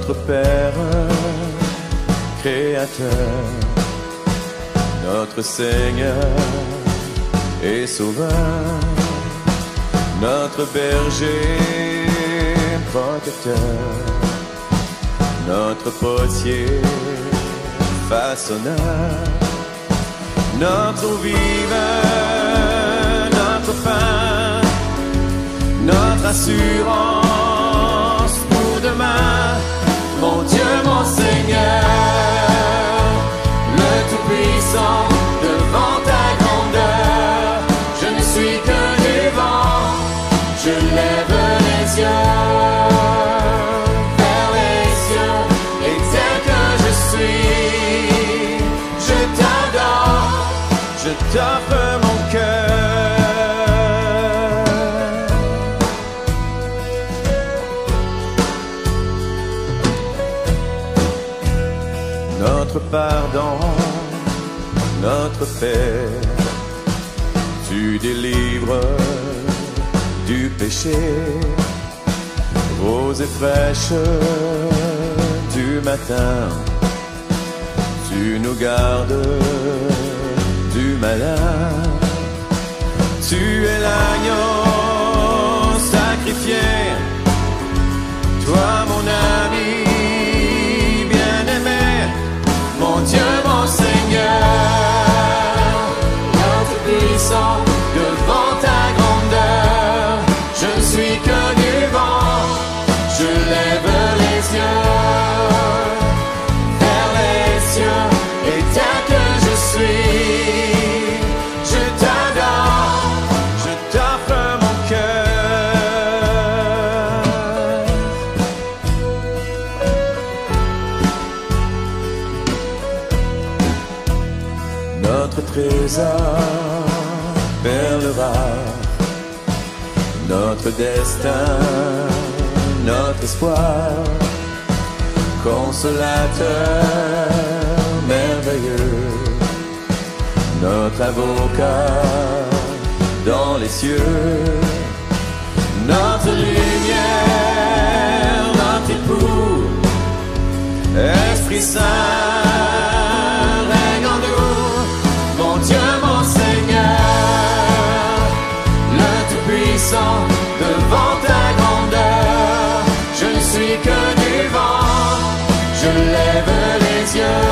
notre Père, Créateur, notre Seigneur et Sauveur, notre berger, protecteur, notre potier, façonneur, notre eau vive, notre pain, notre assurance pour demain. Mon Dieu, mon Seigneur, le Tout-Puissant, devant ta grandeur, je ne suis que du vent, je lève les yeux vers les cieux, et tel que je suis, je t'adore, je t'offre mon cœur. Notre pardon, notre paix, tu délivres du péché, rose et fraîche du matin, tu nous gardes du malin, tu es l'agneau sacrifié, toi mon ami bien-aimé, mon Dieu, mon Seigneur, notre puissant, devant ta grandeur, je ne suis que du vent, je lève les yeux vers les cieux, et tel que je suis, je t'adore, je t'offre mon cœur. Notre trésor, perle rare, notre destin, notre espoir, consolateur merveilleux, notre avocat dans les cieux, notre lumière, notre époux, Esprit Saint, règne en nous, mon Dieu, mon Seigneur, le Tout-Puissant, devant ta grandeur, je ne suis que du vent, je lève les yeux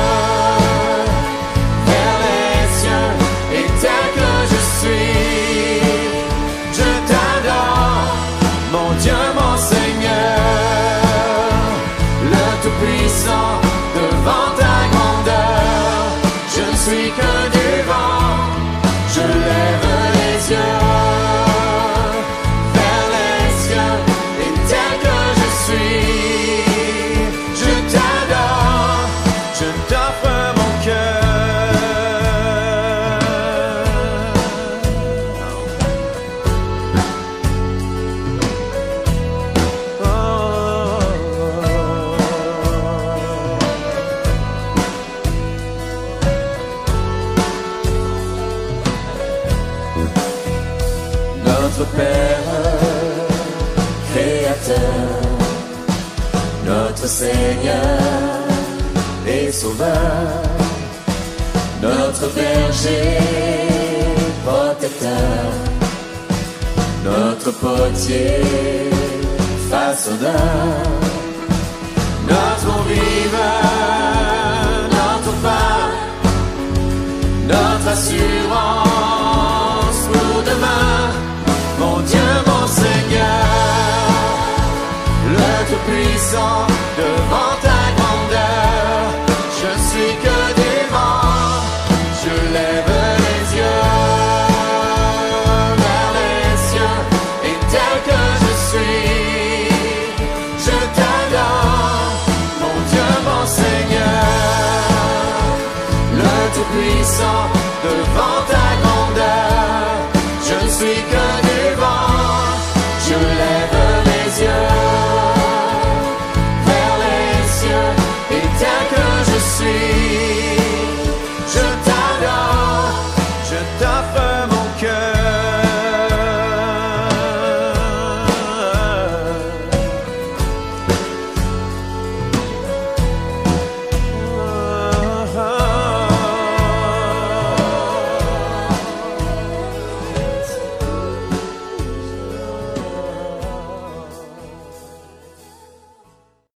vers les cieux, et tel que je suis, je t'adore, mon Dieu, mon Seigneur, le Tout-Puissant, devant ta grandeur, je ne suis que du vent, je lève les yeux vers les cieux, et tel que je suis, je t'adore, je t'offre mon cœur. Notre Père, Créateur, notre Seigneur et Sauveur, notre berger, protecteur, notre potier, façonneur, notre eau vive, notre pain, notre assurance pour demain.